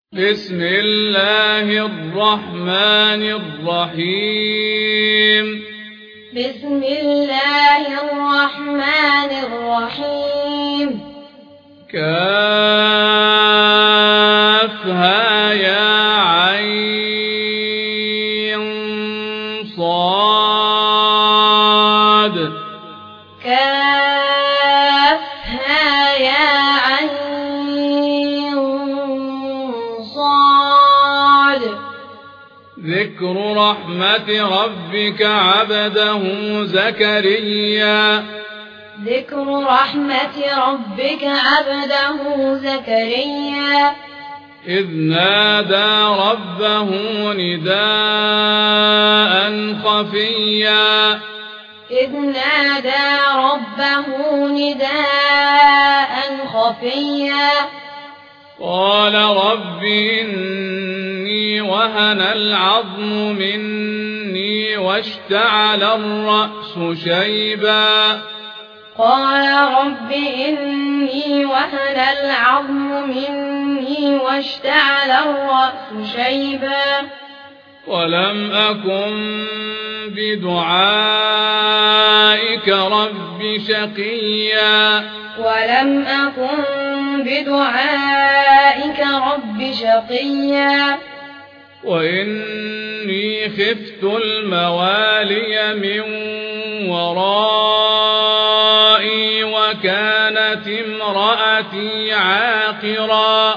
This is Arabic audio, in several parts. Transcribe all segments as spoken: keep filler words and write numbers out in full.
بسم الله الرحمن الرحيم بسم الله الرحمن الرحيم كافها يا عين صاد كافها يا عين صاد ذكر رحمة ربك عبده زكريا ذكر رحمة ربك عبده زكريا إذ نادى ربه نداء خفيا إذ نادى ربه نداء خفيا قال رب إني وهن العظم مني واشتعل الرأس شيبا قال رب إني وهن العظم مني واشتعل الرأس شيبا ولم أكن بدعائك رب شقيا ولم أكن بدعائك رب شقيا وإني خفت الموالي من ورائي وكانت امرأتي عاقرا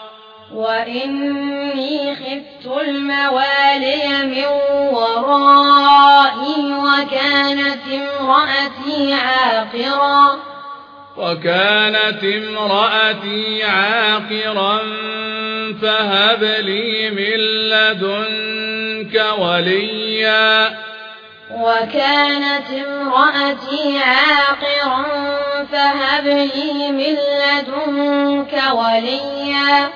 وإني خفت الموالي من ورائي وكانت امرأتي عاقرا وكانت امرأتي عاقرا فهب لي من لدنك وليا وكانت امرأتي عاقرا فهب لي من لدنك وليا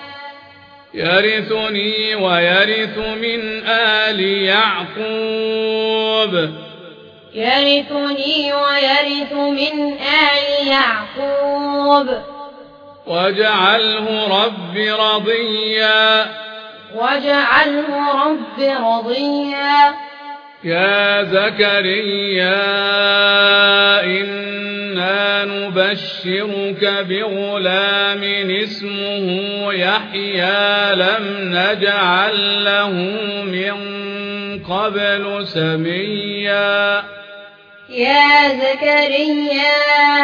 يرثني ويرث من آل يعقوب يرثني ويرث من آل يعقوب واجعله رب رضيا واجعله رب رضيا يا زكريا إنا نبشرك بغلام اسمه يحيى لم نجعل له من قبل سميا يا زكريا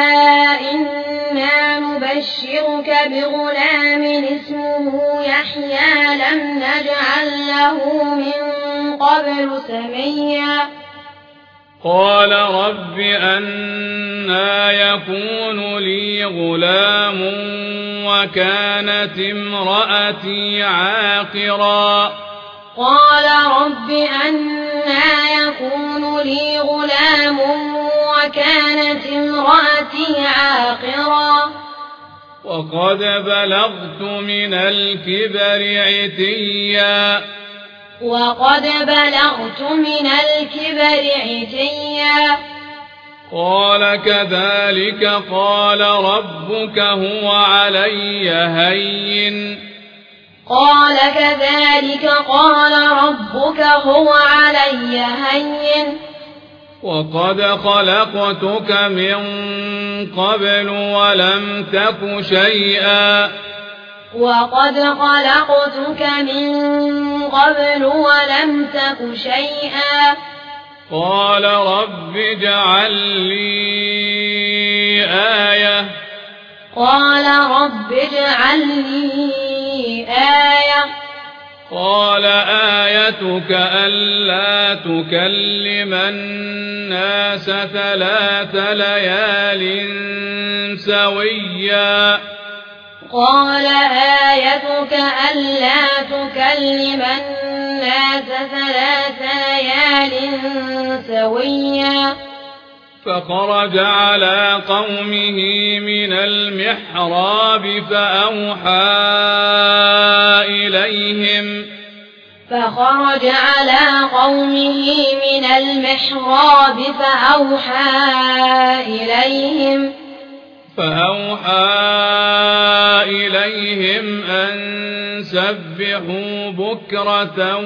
إنا نبشرك بغلام اسمه يحيى لم نجعل له من قبل سميا قال رب أنى يكون لي غلام وكانت امرأتي عاقرا قال رب أنى يكون لي غلام وكانت امرأتي عاقرا وقد بلغت من الكبر عتيا وقد بلغت من الكبر عتيا قال كذلك قال ربك هو علي هين قال كذلك قال ربك هو علي هين وقد خلقتك من قبل ولم تك شيئا وقد خلقتك من قبل ولم تك شيئا قال رب اجعل لي آية قال رب اجعل لي آية قال آيتك ألا تكلم الناس ثلاث ليال سويا قال آيتك ألا تكلم الناس ثلاث ليال سويا فخرج على قومه من المحراب فأوحى إليهم فخرج على قومه من المحراب فأوحى إليهم فأوحى إليهم أن سبحوا بكرة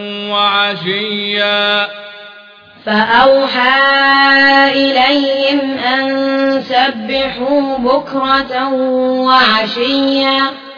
وعشيا فأوحى إليهم أن سبحوا بكرة وعشيا